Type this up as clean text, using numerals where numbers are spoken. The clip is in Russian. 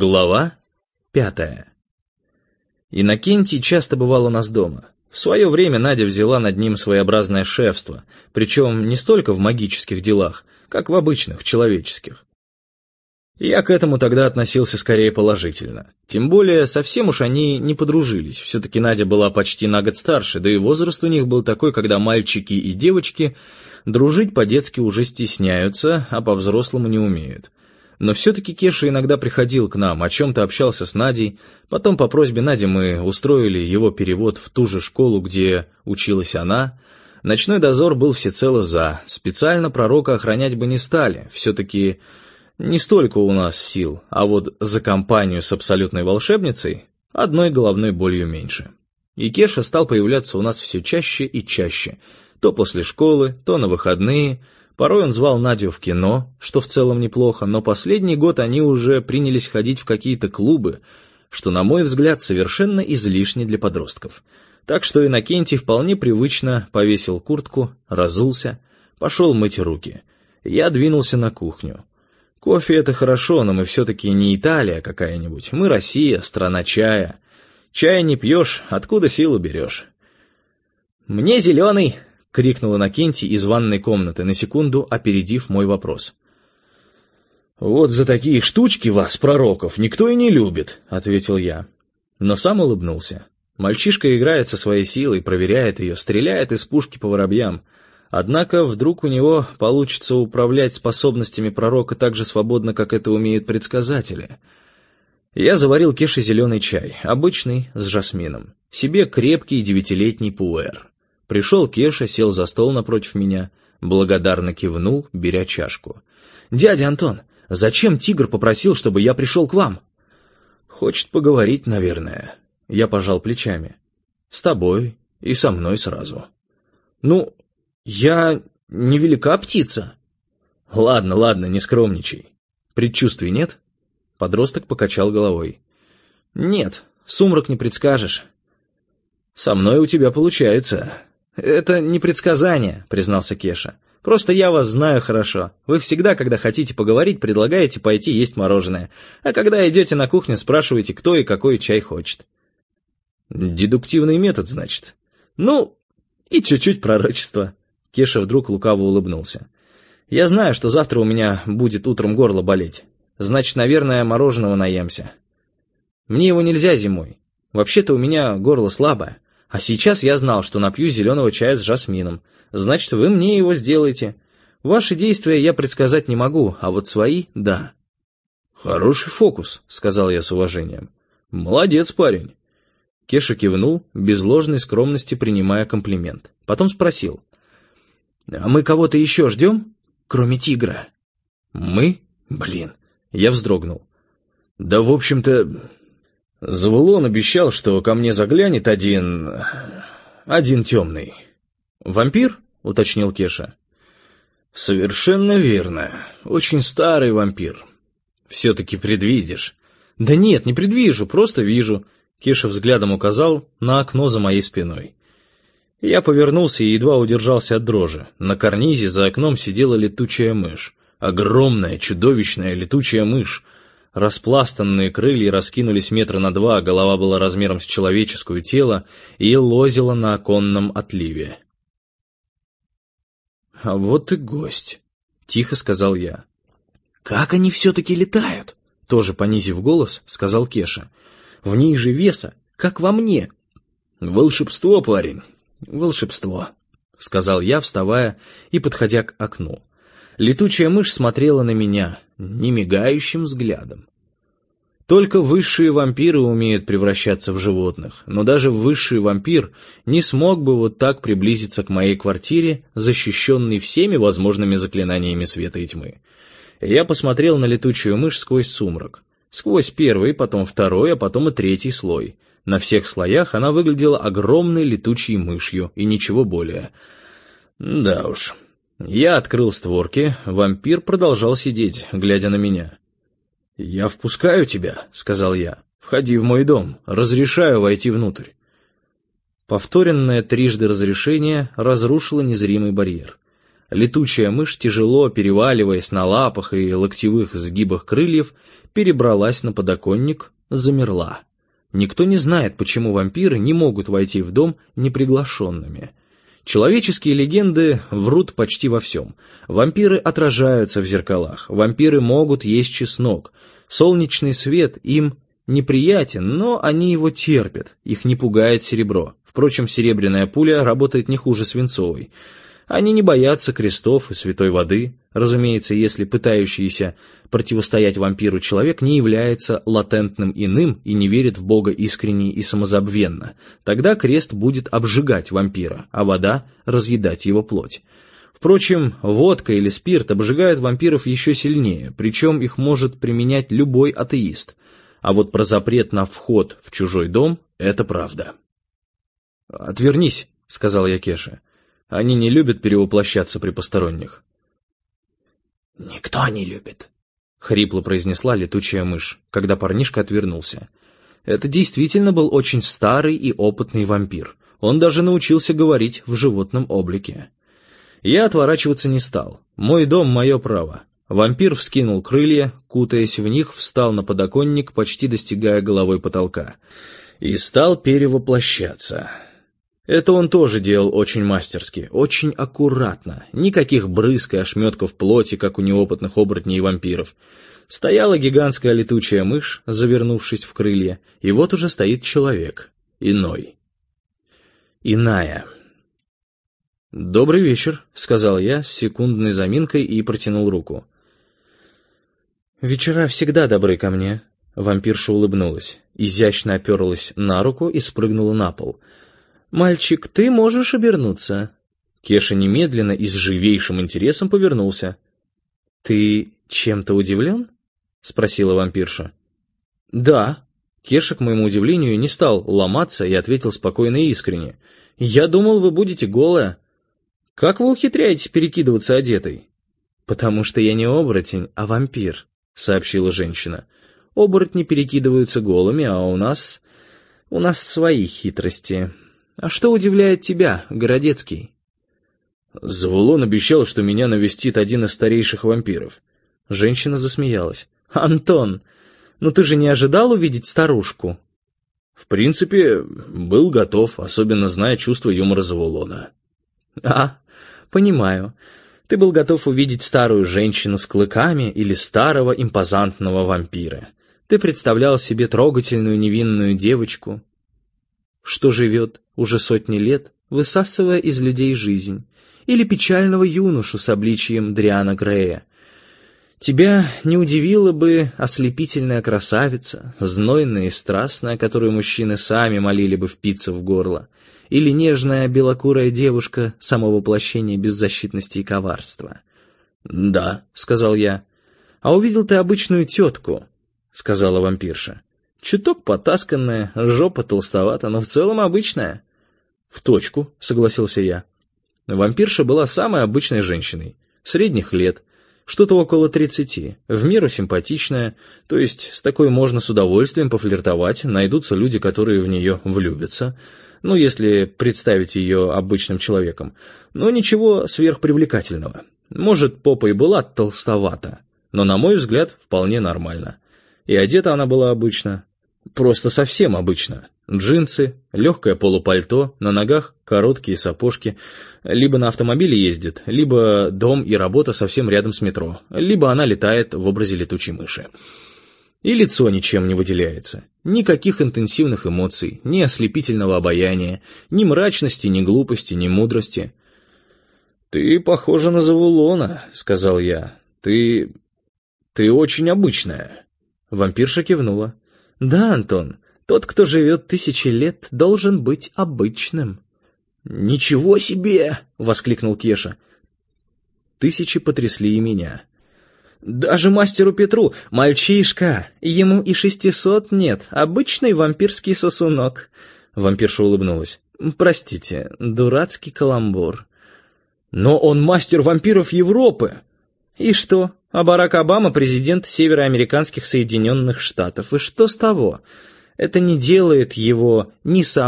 Глава 5. Иннокентий часто бывал у нас дома. В свое время Надя взяла над ним своеобразное шефство, причем не столько в магических делах, как в обычных, человеческих. Я к этому тогда относился скорее положительно. Тем более, совсем уж они не подружились. Все-таки Надя была почти на год старше, да и возраст у них был такой, когда мальчики и девочки дружить по-детски уже стесняются, а по-взрослому не умеют. Но все-таки Кеша иногда приходил к нам, о чем-то общался с Надей. Потом по просьбе Нади мы устроили его перевод в ту же школу, где училась она. Ночной дозор был всецело за. Специально пророка охранять бы не стали. Все-таки не столько у нас сил, а вот за компанию с абсолютной волшебницей одной головной болью меньше. И Кеша стал появляться у нас все чаще и чаще. То после школы, то на выходные. Порой он звал Надю в кино, что в целом неплохо, но последний год они уже принялись ходить в какие-то клубы, что, на мой взгляд, совершенно излишне для подростков. Так что Иннокентий вполне привычно повесил куртку, разулся, пошел мыть руки. Я двинулся на кухню. Кофе — это хорошо, но мы все-таки не Италия какая-нибудь, мы Россия, страна чая. Чая не пьешь, откуда силу берешь? «Мне зеленый!» — крикнул Иннокентий из ванной комнаты, на секунду опередив мой вопрос. «Вот за такие штучки вас, пророков, никто и не любит», — ответил я. Но сам улыбнулся. Мальчишка играет со своей силой, проверяет ее, стреляет из пушки по воробьям. Однако вдруг у него получится управлять способностями пророка так же свободно, как это умеют предсказатели. Я заварил Кеше зеленый чай, обычный, с жасмином. Себе крепкий 9-летний пуэр. Пришел Кеша, сел за стол напротив меня, благодарно кивнул, беря чашку. «Дядя Антон, зачем тигр попросил, чтобы я пришел к вам?» «Хочет поговорить, наверное». Я пожал плечами. «С тобой и со мной сразу». «Ну, я не велика птица». «Ладно, ладно, не скромничай. Предчувствий нет?» Подросток покачал головой. «Нет, сумрак не предскажешь». «Со мной у тебя получается». «Это не предсказание», — признался Кеша. «Просто я вас знаю хорошо. Вы всегда, когда хотите поговорить, предлагаете пойти есть мороженое, а когда идете на кухню, спрашиваете, кто и какой чай хочет». «Дедуктивный метод, значит?» «Ну, и чуть-чуть пророчества». Кеша вдруг лукаво улыбнулся. «Я знаю, что завтра у меня будет утром горло болеть. Значит, наверное, мороженого наемся. Мне его нельзя зимой. Вообще-то у меня горло слабое. А сейчас я знал, что напью зеленого чая с жасмином. Значит, вы мне его сделаете. Ваши действия я предсказать не могу, а вот свои — да». «Хороший фокус», — сказал я с уважением. «Молодец, парень». Кеша кивнул, без ложной скромности принимая комплимент. Потом спросил. «А мы кого-то еще ждем, кроме тигра?» «Мы? Блин». Я вздрогнул. «Да, в общем-то, Завулон обещал, что ко мне заглянет один темный». «Вампир?» — уточнил Кеша. «Совершенно верно. Очень старый вампир. Все-таки предвидишь». «Да нет, не предвижу, просто вижу». Кеша взглядом указал на окно за моей спиной. Я повернулся и едва удержался от дрожи. На карнизе за окном сидела летучая мышь. Огромная, чудовищная летучая мышь. Распластанные крылья раскинулись 2 метра, голова была размером с человеческое тело и лозила на оконном отливе. «А вот и гость», — тихо сказал я. «Как они все-таки летают?» — тоже понизив голос, сказал Кеша. «В ней же веса, как во мне». «Волшебство, парень, волшебство», — сказал я, вставая и подходя к окну. Летучая мышь смотрела на меня немигающим взглядом. Только высшие вампиры умеют превращаться в животных, но даже высший вампир не смог бы вот так приблизиться к моей квартире, защищенной всеми возможными заклинаниями света и тьмы. Я посмотрел на летучую мышь сквозь сумрак. Сквозь первый, потом второй, а потом и третий слой. На всех слоях она выглядела огромной летучей мышью, и ничего более. Да уж. Я открыл створки, вампир продолжал сидеть, глядя на меня. «Я впускаю тебя», — сказал я. «Входи в мой дом, разрешаю войти внутрь». Повторенное 3 разрешение разрушило незримый барьер. Летучая мышь, тяжело переваливаясь на лапах и локтевых сгибах крыльев, перебралась на подоконник, замерла. Никто не знает, почему вампиры не могут войти в дом неприглашенными. Человеческие легенды врут почти во всем. Вампиры отражаются в зеркалах, вампиры могут есть чеснок. Солнечный свет им неприятен, но они его терпят, их не пугает серебро. Впрочем, серебряная пуля работает не хуже свинцовой. Они не боятся крестов и святой воды. Разумеется, если пытающийся противостоять вампиру человек не является латентным иным и не верит в Бога искренне и самозабвенно, тогда крест будет обжигать вампира, а вода разъедать его плоть. Впрочем, водка или спирт обжигают вампиров еще сильнее, причем их может применять любой атеист. А вот про запрет на вход в чужой дом – это правда. «Отвернись», — сказал я Кеше. «Они не любят перевоплощаться при посторонних». «Никто не любит», — хрипло произнесла летучая мышь, когда парнишка отвернулся. Это действительно был очень старый и опытный вампир. Он даже научился говорить в животном облике. Я отворачиваться не стал. Мой дом — мое право. Вампир вскинул крылья, кутаясь в них, встал на подоконник, почти достигая головой потолка, и стал перевоплощаться. Это он тоже делал очень мастерски, очень аккуратно. Никаких брызг и ошметков плоти, как у неопытных оборотней и вампиров. Стояла гигантская летучая мышь, завернувшись в крылья, и вот уже стоит человек. Иной. Иная. «Добрый вечер», — сказал я с секундной заминкой и протянул руку. «Вечера всегда добры ко мне». Вампирша улыбнулась, изящно оперлась на руку и спрыгнула на пол. «Мальчик, ты можешь обернуться». Кеша немедленно и с живейшим интересом повернулся. «Ты чем-то удивлен?» — спросила вампирша. «Да». Кеша, к моему удивлению, не стал ломаться и ответил спокойно и искренне. «Я думал, вы будете голая. Как вы ухитряетесь перекидываться одетой?» «Потому что я не оборотень, а вампир», — сообщила женщина. «Оборотни перекидываются голыми, а у нас свои хитрости. А что удивляет тебя, Городецкий?» «Завулон обещал, что меня навестит один из старейших вампиров». Женщина засмеялась. «Антон, ну ты же не ожидал увидеть старушку?» «В принципе, был готов, особенно зная чувство юмора Завулона». «А, понимаю. Ты был готов увидеть старую женщину с клыками или старого импозантного вампира. Ты представлял себе трогательную невинную девочку, что живет уже сотни лет, высасывая из людей жизнь, или печального юношу с обличием Дриана Грея. Тебя не удивила бы ослепительная красавица, знойная и страстная, которую мужчины сами молили бы впиться в горло, или нежная белокурая девушка, само воплощение беззащитности и коварства. «Да», — сказал я. «А увидел ты обычную тетку», — сказала вампирша. «Чуток потасканная, жопа толстовата, но в целом обычная». «В точку», — согласился я. Вампирша была самой обычной женщиной, средних лет, что-то около 30, в меру симпатичная, то есть с такой можно с удовольствием пофлиртовать, найдутся люди, которые в нее влюбятся, ну, если представить ее обычным человеком, но ничего сверхпривлекательного. Может, попа и была толстовата, но, на мой взгляд, вполне нормально. И одета она была обычно, просто совсем обычно. Джинсы, легкое полупальто, на ногах короткие сапожки. Либо на автомобиле ездит, либо дом и работа совсем рядом с метро, либо она летает в образе летучей мыши. И лицо ничем не выделяется. Никаких интенсивных эмоций, ни ослепительного обаяния, ни мрачности, ни глупости, ни мудрости. «Ты похожа на Завулона», — сказал я. «Ты очень обычная». Вампирша кивнула. «Да, Антон, тот, кто живет 1000 лет, должен быть обычным». «Ничего себе!» — воскликнул Кеша. 1000 потрясли и меня. «Даже мастеру Петру, мальчишка, ему и 600 нет, обычный вампирский сосунок». Вампирша улыбнулась. «Простите, дурацкий каламбур». «Но он мастер вампиров Европы». «И что? А Барак Обама президент североамериканских Соединенных Штатов. И что с того? Это не делает его ни самым